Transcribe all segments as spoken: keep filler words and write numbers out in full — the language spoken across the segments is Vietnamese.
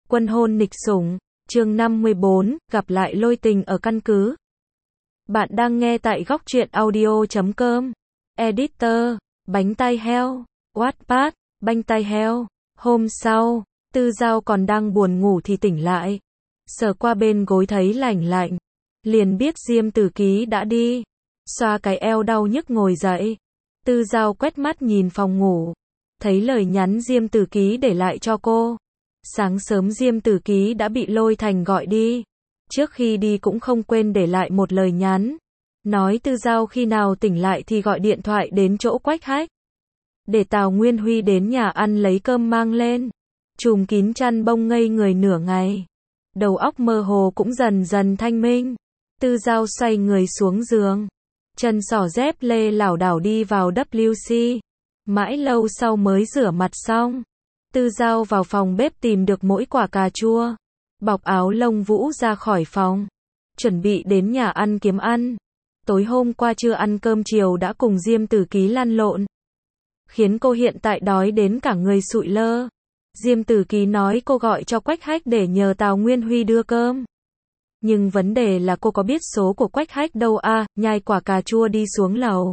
Quân hôn nịch sủng, chương năm mươi bốn, gặp lại Lôi Tình ở căn cứ. Bạn đang nghe tại góc truyện audio chấm com. Editor, bánh tai heo, Wattpad, bánh tai heo. Hôm sau, Tư Giao còn đang buồn ngủ thì tỉnh lại. Sờ qua bên gối thấy lạnh lạnh. Liền biết Diêm Tử Ký đã đi. Xoa cái eo đau nhức ngồi dậy. Tư Giao quét mắt nhìn phòng ngủ. Thấy lời nhắn Diêm Tử Ký để lại cho cô. Sáng sớm Diêm Tử Ký đã bị Lôi Thành gọi đi. Trước khi đi cũng không quên để lại một lời nhắn. Nói Tư Giao khi nào tỉnh lại thì gọi điện thoại đến chỗ Quách Hách. Để Tào Nguyên Huy đến nhà ăn lấy cơm mang lên. Trùm kín chăn bông ngây người nửa ngày. Đầu óc mơ hồ cũng dần dần thanh minh. Tư Giao xoay người xuống giường. Chân xỏ dép lê lảo đảo đi vào vê kép xê. Mãi lâu sau mới rửa mặt xong. Tư Giao vào phòng bếp tìm được mỗi quả cà chua. Bọc áo lông vũ ra khỏi phòng. Chuẩn bị đến nhà ăn kiếm ăn. Tối hôm qua chưa ăn cơm chiều đã cùng Diêm Tử Ký lăn lộn. Khiến cô hiện tại đói đến cả người sụi lơ. Diêm Tử Ký nói cô gọi cho Quách Hách để nhờ Tào Nguyên Huy đưa cơm. Nhưng vấn đề là cô có biết số của Quách Hách đâu à, nhai quả cà chua đi xuống lầu.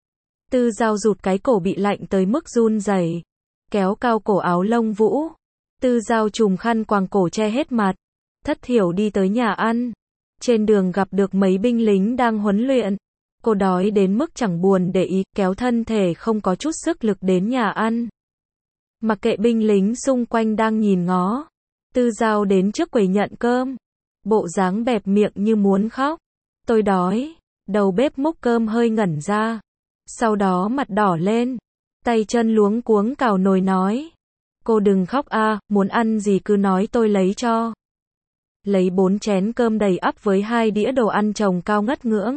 Tư Giao rụt cái cổ bị lạnh tới mức run rẩy. Kéo cao cổ áo lông vũ. Tư Giao trùm khăn quàng cổ che hết mặt. Thất thiểu đi tới nhà ăn. Trên đường gặp được mấy binh lính đang huấn luyện. Cô đói đến mức chẳng buồn để ý, kéo thân thể không có chút sức lực đến nhà ăn. Mặc kệ binh lính xung quanh đang nhìn ngó. Tư Giao đến trước quầy nhận cơm. Bộ dáng bẹp miệng như muốn khóc. Tôi đói. Đầu bếp múc cơm hơi ngẩn ra. Sau đó mặt đỏ lên. Tay chân luống cuống cào nồi nói. Cô đừng khóc a, muốn ăn gì cứ nói tôi lấy cho. Lấy bốn chén cơm đầy ắp với hai đĩa đồ ăn chồng cao ngất ngưỡng.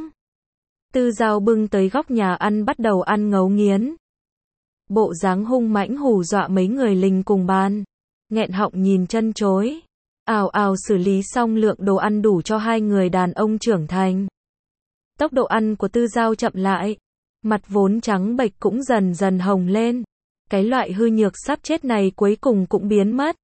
Tư Giao bưng tới góc nhà ăn bắt đầu ăn ngấu nghiến. Bộ dáng hung mãnh hù dọa mấy người lính cùng bàn. Nghẹn họng nhìn chân chối. Ào ào xử lý xong lượng đồ ăn đủ cho hai người đàn ông trưởng thành. Tốc độ ăn của Tư Giao chậm lại. Mặt vốn trắng bệch cũng dần dần hồng lên. Cái loại hư nhược sắp chết này cuối cùng cũng biến mất.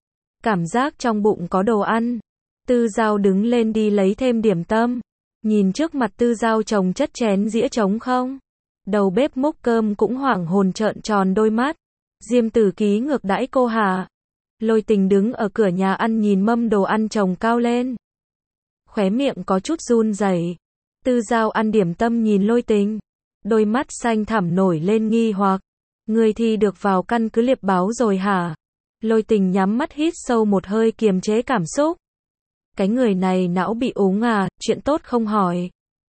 Cảm giác trong bụng có đồ ăn. Tư Giao đứng lên đi lấy thêm điểm tâm. Nhìn trước mặt Tư Giao chồng chất chén dĩa trống không. Đầu bếp múc cơm cũng hoảng hồn trợn tròn đôi mắt. Diêm Tử Ký ngược đãi cô hả? Lôi Tình đứng ở cửa nhà ăn nhìn mâm đồ ăn chồng cao lên. Khóe miệng có chút run rẩy. Tư Giao ăn điểm tâm nhìn Lôi Tình. Đôi mắt xanh thẳm nổi lên nghi hoặc. Người thì được vào căn cứ liệp báo rồi hả? Lôi Tình nhắm mắt hít sâu một hơi kiềm chế cảm xúc. Cái người này não bị úng à, chuyện tốt không hỏi.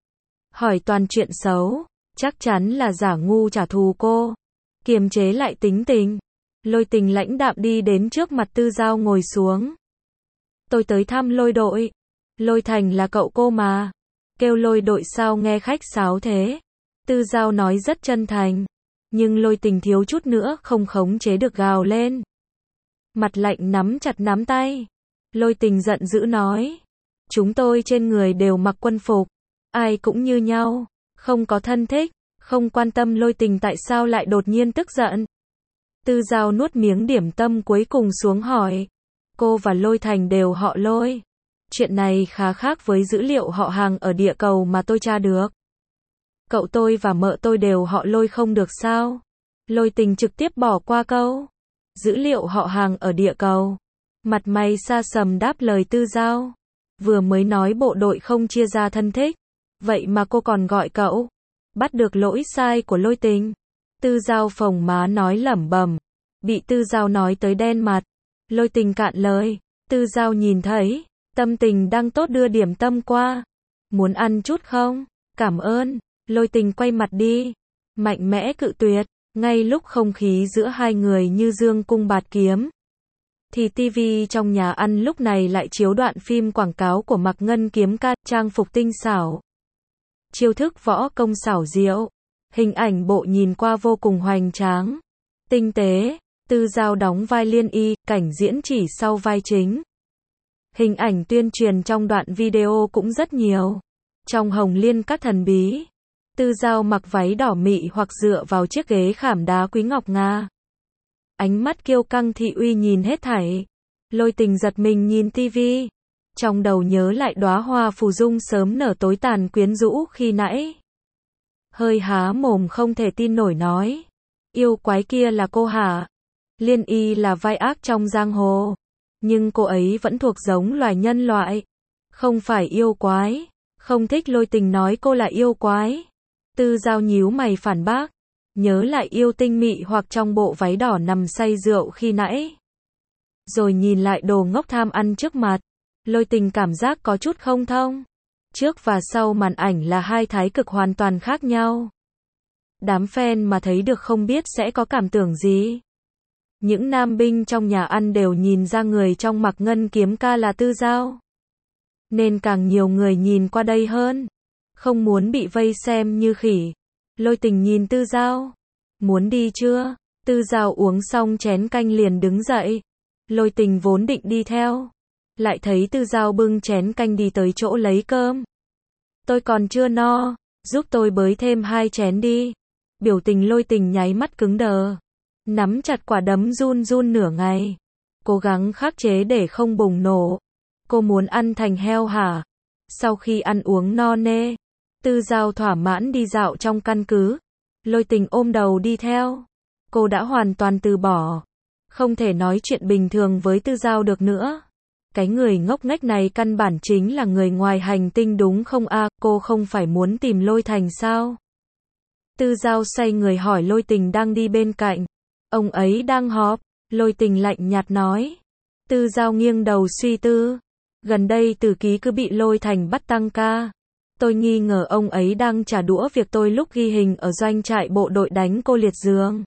Hỏi toàn chuyện xấu, chắc chắn là giả ngu trả thù cô. Kiềm chế lại tính tình. Lôi Tình lãnh đạm đi đến trước mặt Tư Giao ngồi xuống. Tôi tới thăm Lôi đội. Lôi Thành là cậu cô mà. Kêu Lôi đội sao nghe khách sáo thế. Tư Giao nói rất chân thành. Nhưng Lôi Tình thiếu chút nữa không khống chế được gào lên. Mặt lạnh nắm chặt nắm tay. Lôi Tình giận dữ nói. Chúng tôi trên người đều mặc quân phục. Ai cũng như nhau. Không có thân thích. Không quan tâm Lôi Tình tại sao lại đột nhiên tức giận. Tư Giao nuốt miếng điểm tâm cuối cùng xuống hỏi. Cô và Lôi Thành đều họ Lôi. Chuyện này khá khác với dữ liệu họ hàng ở địa cầu mà tôi tra được. Cậu tôi và mợ tôi đều họ Lôi không được sao? Lôi Tình trực tiếp bỏ qua câu. Dữ liệu họ hàng ở địa cầu. Mặt mày xa sầm đáp lời Tư Giao. Vừa mới nói bộ đội không chia ra thân thích. Vậy mà cô còn gọi cậu. Bắt được lỗi sai của Lôi Tình. Tư Giao phồng má nói lẩm bẩm. Bị Tư Giao nói tới đen mặt. Lôi Tình cạn lời. Tư Giao nhìn thấy. Tâm tình đang tốt đưa điểm tâm qua. Muốn ăn chút không? Cảm ơn. Lôi Tình quay mặt đi. Mạnh mẽ cự tuyệt. Ngay lúc không khí giữa hai người như dương cung bạt kiếm. Thì tivi trong nhà ăn lúc này lại chiếu đoạn phim quảng cáo của Mạc Ngân kiếm ca, trang phục tinh xảo. Chiêu thức võ công xảo diệu. Hình ảnh bộ nhìn qua vô cùng hoành tráng. Tinh tế. Tư Giao đóng vai Liên Y, cảnh diễn chỉ sau vai chính. Hình ảnh tuyên truyền trong đoạn video cũng rất nhiều. Trong Hồng Liên các thần bí. Tư Giao mặc váy đỏ mị hoặc dựa vào chiếc ghế khảm đá quý ngọc nga. Ánh mắt kiêu căng thị uy nhìn hết thảy. Lôi Tình giật mình nhìn tivi. Trong đầu nhớ lại đóa hoa phù dung sớm nở tối tàn quyến rũ khi nãy. Hơi há mồm không thể tin nổi nói. Yêu quái kia là cô hả? Liên Y là vai ác trong giang hồ. Nhưng cô ấy vẫn thuộc giống loài nhân loại. Không phải yêu quái. Không thích Lôi Tình nói cô là yêu quái. Tư Giao nhíu mày phản bác. Nhớ lại yêu tinh mị hoặc trong bộ váy đỏ nằm say rượu khi nãy. Rồi nhìn lại đồ ngốc tham ăn trước mặt. Lôi Tình cảm giác có chút không thông. Trước và sau màn ảnh là hai thái cực hoàn toàn khác nhau. Đám fan mà thấy được không biết sẽ có cảm tưởng gì. Những nam binh trong nhà ăn đều nhìn ra người trong mặc ngân kiếm ca là Tư Giao. Nên càng nhiều người nhìn qua đây hơn. Không muốn bị vây xem như khỉ. Lôi Tình nhìn Tư Giao. Muốn đi chưa? Tư Giao uống xong chén canh liền đứng dậy. Lôi Tình vốn định đi theo. Lại thấy Tư Giao bưng chén canh đi tới chỗ lấy cơm. Tôi còn chưa no, giúp tôi bới thêm hai chén đi. Biểu tình Lôi Tình nháy mắt cứng đờ. Nắm chặt quả đấm run run nửa ngày. Cố gắng khắc chế để không bùng nổ. Cô muốn ăn thành heo hả? Sau khi ăn uống no nê, Tư Giao thỏa mãn đi dạo trong căn cứ. Lôi Tình ôm đầu đi theo. Cô đã hoàn toàn từ bỏ. Không thể nói chuyện bình thường với Tư Giao được nữa. Cái người ngốc nghếch này căn bản chính là người ngoài hành tinh đúng không a? À, cô không phải muốn tìm Lôi Thành sao? Tư Giao xoay người hỏi Lôi Tình đang đi bên cạnh. Ông ấy đang họp. Lôi Tình lạnh nhạt nói. Tư Giao nghiêng đầu suy tư. Gần đây Tử Ký cứ bị Lôi Thành bắt tăng ca. Tôi nghi ngờ ông ấy đang trả đũa việc tôi lúc ghi hình ở doanh trại bộ đội đánh cô liệt giường.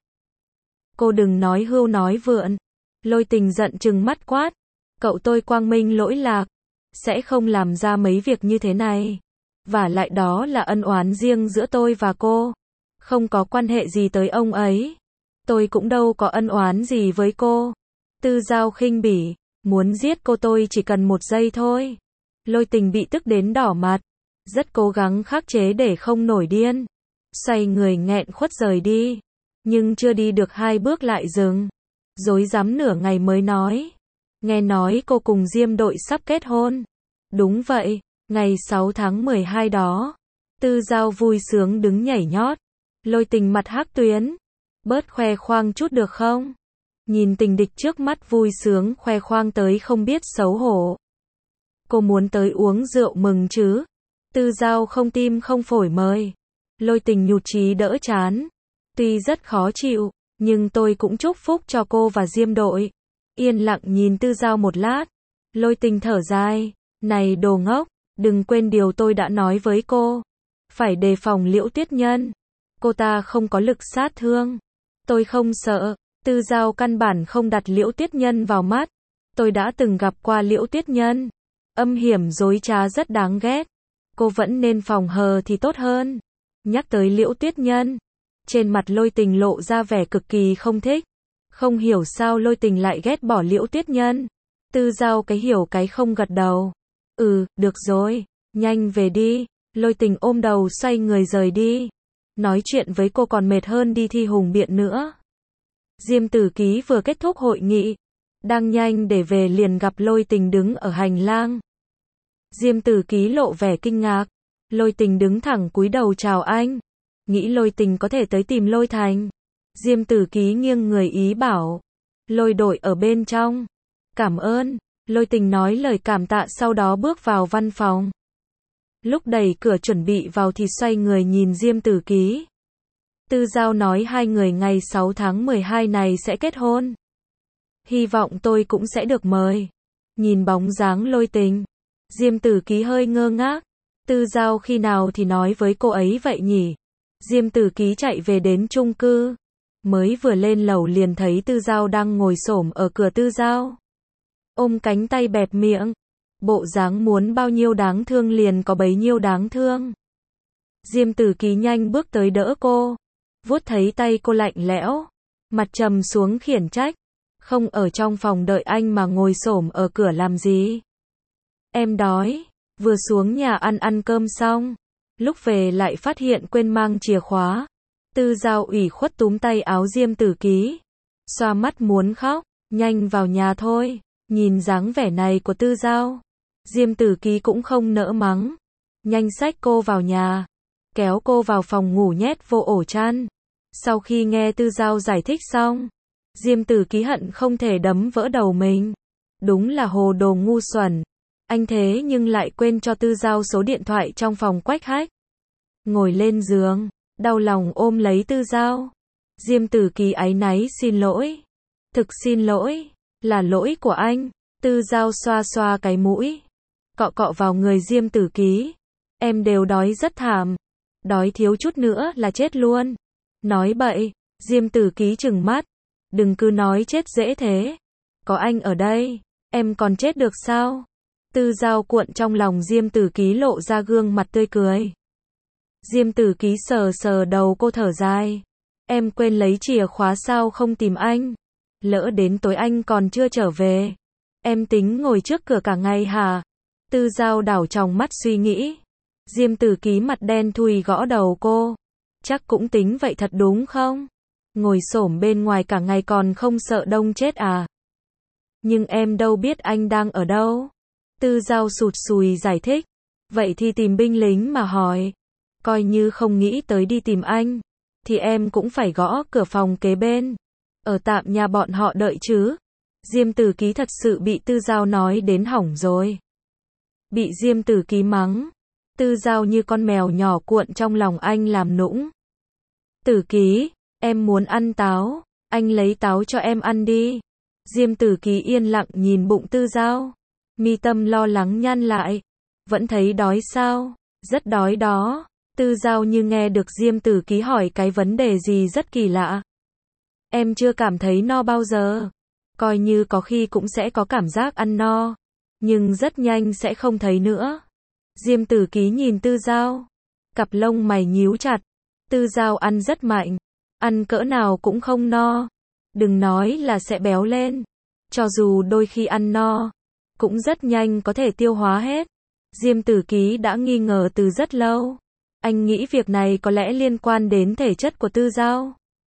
Cô đừng nói hưu nói vượn. Lôi Tình giận chừng mắt quát. Cậu tôi quang minh lỗi lạc. Sẽ không làm ra mấy việc như thế này. Và lại đó là ân oán riêng giữa tôi và cô. Không có quan hệ gì tới ông ấy. Tôi cũng đâu có ân oán gì với cô. Tư Giao khinh bỉ. Muốn giết cô tôi chỉ cần một giây thôi. Lôi Tình bị tức đến đỏ mặt. Rất cố gắng khắc chế để không nổi điên. Xoay người nghẹn khuất rời đi. Nhưng chưa đi được hai bước lại dừng. Dối rắm nửa ngày mới nói. Nghe nói cô cùng Diêm đội sắp kết hôn. Đúng vậy, ngày sáu tháng mười hai đó. Tư Giao vui sướng đứng nhảy nhót. Lôi Tình mặt hắc tuyến. Bớt khoe khoang chút được không? Nhìn tình địch trước mắt vui sướng khoe khoang tới không biết xấu hổ. Cô muốn tới uống rượu mừng chứ? Tư Giao không tim không phổi mời. Lôi Tình nhụt chí đỡ chán. Tuy rất khó chịu, nhưng tôi cũng chúc phúc cho cô và Diêm đội. Yên lặng nhìn Tư Giao một lát. Lôi Tình thở dài. Này đồ ngốc, đừng quên điều tôi đã nói với cô. Phải đề phòng Liễu Tuyết Nhân. Cô ta không có lực sát thương. Tôi không sợ. Tư Giao căn bản không đặt Liễu Tuyết Nhân vào mắt. Tôi đã từng gặp qua Liễu Tuyết Nhân. Âm hiểm dối trá rất đáng ghét. Cô vẫn nên phòng hờ thì tốt hơn. Nhắc tới Liễu Tuyết Nhân. Trên mặt Lôi Tình lộ ra vẻ cực kỳ không thích. Không hiểu sao Lôi Tình lại ghét bỏ Liễu Tuyết Nhân. Tư Giao cái hiểu cái không gật đầu. Ừ, được rồi. Nhanh về đi. Lôi Tình ôm đầu xoay người rời đi. Nói chuyện với cô còn mệt hơn đi thi hùng biện nữa. Diêm Tử Ký vừa kết thúc hội nghị. Đang nhanh để về liền gặp Lôi Tình đứng ở hành lang. Diêm Tử Ký lộ vẻ kinh ngạc. Lôi Tình đứng thẳng cúi đầu chào anh. Nghĩ Lôi Tình có thể tới tìm Lôi Thành. Diêm Tử Ký nghiêng người ý bảo. Lôi đội ở bên trong. Cảm ơn. Lôi Tình nói lời cảm tạ sau đó bước vào văn phòng. Lúc đẩy cửa chuẩn bị vào thì xoay người nhìn Diêm Tử Ký. Tư Giao nói hai người ngày sáu tháng mười hai này sẽ kết hôn. Hy vọng tôi cũng sẽ được mời. Nhìn bóng dáng Lôi Tình. Diêm Tử Ký hơi ngơ ngác. Tư Giao khi nào thì nói với cô ấy vậy nhỉ? Diêm Tử Ký chạy về đến chung cư. Mới vừa lên lầu liền thấy Tư Giao đang ngồi xổm ở cửa. Tư Giao ôm cánh tay bẹp miệng. Bộ dáng muốn bao nhiêu đáng thương liền có bấy nhiêu đáng thương. Diêm Tử Ký nhanh bước tới đỡ cô. Vuốt thấy tay cô lạnh lẽo. Mặt trầm xuống khiển trách. Không ở trong phòng đợi anh mà ngồi xổm ở cửa làm gì? Em đói. Vừa xuống nhà ăn ăn cơm xong. Lúc về lại phát hiện quên mang chìa khóa. Tư Giao ủy khuất túm tay áo Diêm Tử Ký. Xoa mắt muốn khóc. Nhanh vào nhà thôi. Nhìn dáng vẻ này của Tư Giao, Diêm Tử Ký cũng không nỡ mắng. Nhanh xách cô vào nhà, kéo cô vào phòng ngủ nhét vô ổ chăn. Sau khi nghe Tư Giao giải thích xong, Diêm Tử Ký hận không thể đấm vỡ đầu mình. Đúng là hồ đồ ngu xuẩn. Anh thế nhưng lại quên cho Tư Giao số điện thoại trong phòng Quách Hách. Ngồi lên giường, đau lòng ôm lấy Tư Giao. Diêm Tử Ký áy náy xin lỗi. Thực xin lỗi, là lỗi của anh. Tư Giao xoa xoa cái mũi, cọ cọ vào người Diêm Tử Ký. Em đều đói rất thảm. Đói thiếu chút nữa là chết luôn. Nói bậy. Diêm Tử Ký trừng mắt. Đừng cứ nói chết dễ thế. Có anh ở đây, em còn chết được sao? Tư Giao cuộn trong lòng Diêm Tử Ký lộ ra gương mặt tươi cười. Diêm Tử Ký sờ sờ đầu cô thở dài. Em quên lấy chìa khóa sao không tìm anh? Lỡ đến tối anh còn chưa trở về. Em tính ngồi trước cửa cả ngày hả? Tư Giao đảo tròng mắt suy nghĩ. Diêm Tử Ký mặt đen thui gõ đầu cô. Chắc cũng tính vậy thật đúng không? Ngồi xổm bên ngoài cả ngày còn không sợ đông chết à? Nhưng em đâu biết anh đang ở đâu. Tư Giao sụt sùi giải thích. Vậy thì tìm binh lính mà hỏi. Coi như không nghĩ tới đi tìm anh, thì em cũng phải gõ cửa phòng kế bên. Ở tạm nhà bọn họ đợi chứ. Diêm Tử Ký thật sự bị Tư Giao nói đến hỏng rồi. Bị Diêm Tử Ký mắng. Tư Giao như con mèo nhỏ cuộn trong lòng anh làm nũng. Tử Ký, em muốn ăn táo. Anh lấy táo cho em ăn đi. Diêm Tử Ký yên lặng nhìn bụng Tư Giao. Mi tâm lo lắng nhăn lại. Vẫn thấy đói sao? Rất đói đó. Tư Giao như nghe được Diêm Tử Ký hỏi cái vấn đề gì rất kỳ lạ. Em chưa cảm thấy no bao giờ. Coi như có khi cũng sẽ có cảm giác ăn no. Nhưng rất nhanh sẽ không thấy nữa. Diêm Tử Ký nhìn Tư Giao. Cặp lông mày nhíu chặt. Tư Giao ăn rất mạnh. Ăn cỡ nào cũng không no. Đừng nói là sẽ béo lên. Cho dù đôi khi ăn no, cũng rất nhanh có thể tiêu hóa hết. Diêm Tử Ký đã nghi ngờ từ rất lâu. Anh nghĩ việc này có lẽ liên quan đến thể chất của Tư Giao.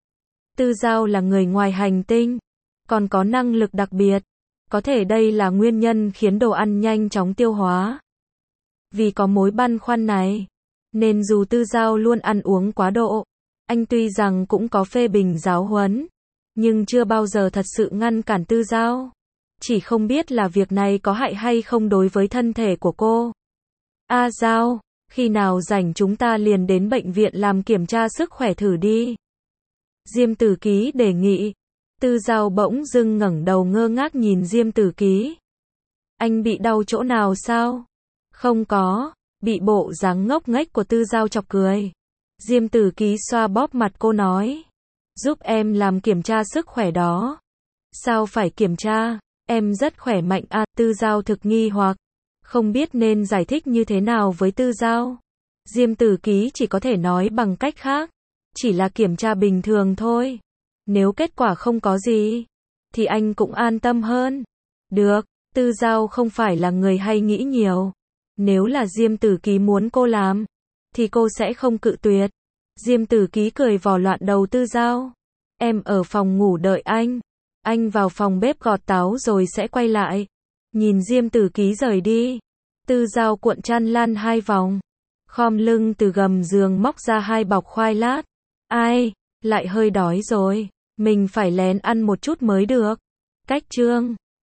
Tư Giao là người ngoài hành tinh, còn có năng lực đặc biệt. Có thể đây là nguyên nhân khiến đồ ăn nhanh chóng tiêu hóa. Vì có mối băn khoăn này, nên dù Tư Giao luôn ăn uống quá độ, anh tuy rằng cũng có phê bình giáo huấn, nhưng chưa bao giờ thật sự ngăn cản Tư Giao. Chỉ không biết là việc này có hại hay không đối với thân thể của cô. A Giao, khi nào rảnh chúng ta liền đến bệnh viện làm kiểm tra sức khỏe thử đi. Diêm Tử Ký đề nghị. Tư Giao bỗng dưng ngẩng đầu ngơ ngác nhìn Diêm Tử Ký. Anh bị đau chỗ nào sao? Không có. Bị bộ dáng ngốc nghếch của Tư Giao chọc cười. Diêm Tử Ký xoa bóp mặt cô nói. Giúp em làm kiểm tra sức khỏe đó. Sao phải kiểm tra? Em rất khỏe mạnh à? Tư Giao thực nghi hoặc. Không biết nên giải thích như thế nào với Tư Giao. Diêm Tử Ký chỉ có thể nói bằng cách khác. Chỉ là kiểm tra bình thường thôi. Nếu kết quả không có gì, thì anh cũng an tâm hơn. Được, Tư Giao không phải là người hay nghĩ nhiều. Nếu là Diêm Tử Ký muốn cô làm, thì cô sẽ không cự tuyệt. Diêm Tử Ký cười vò loạn đầu Tư Giao. Em ở phòng ngủ đợi anh. Anh vào phòng bếp gọt táo rồi sẽ quay lại. Nhìn Diêm Tử Ký rời đi, Tư Giao cuộn chăn lăn hai vòng. Khom lưng từ gầm giường móc ra hai bọc khoai lát. Ai, lại hơi đói rồi. Mình phải lén ăn một chút mới được. Cách chương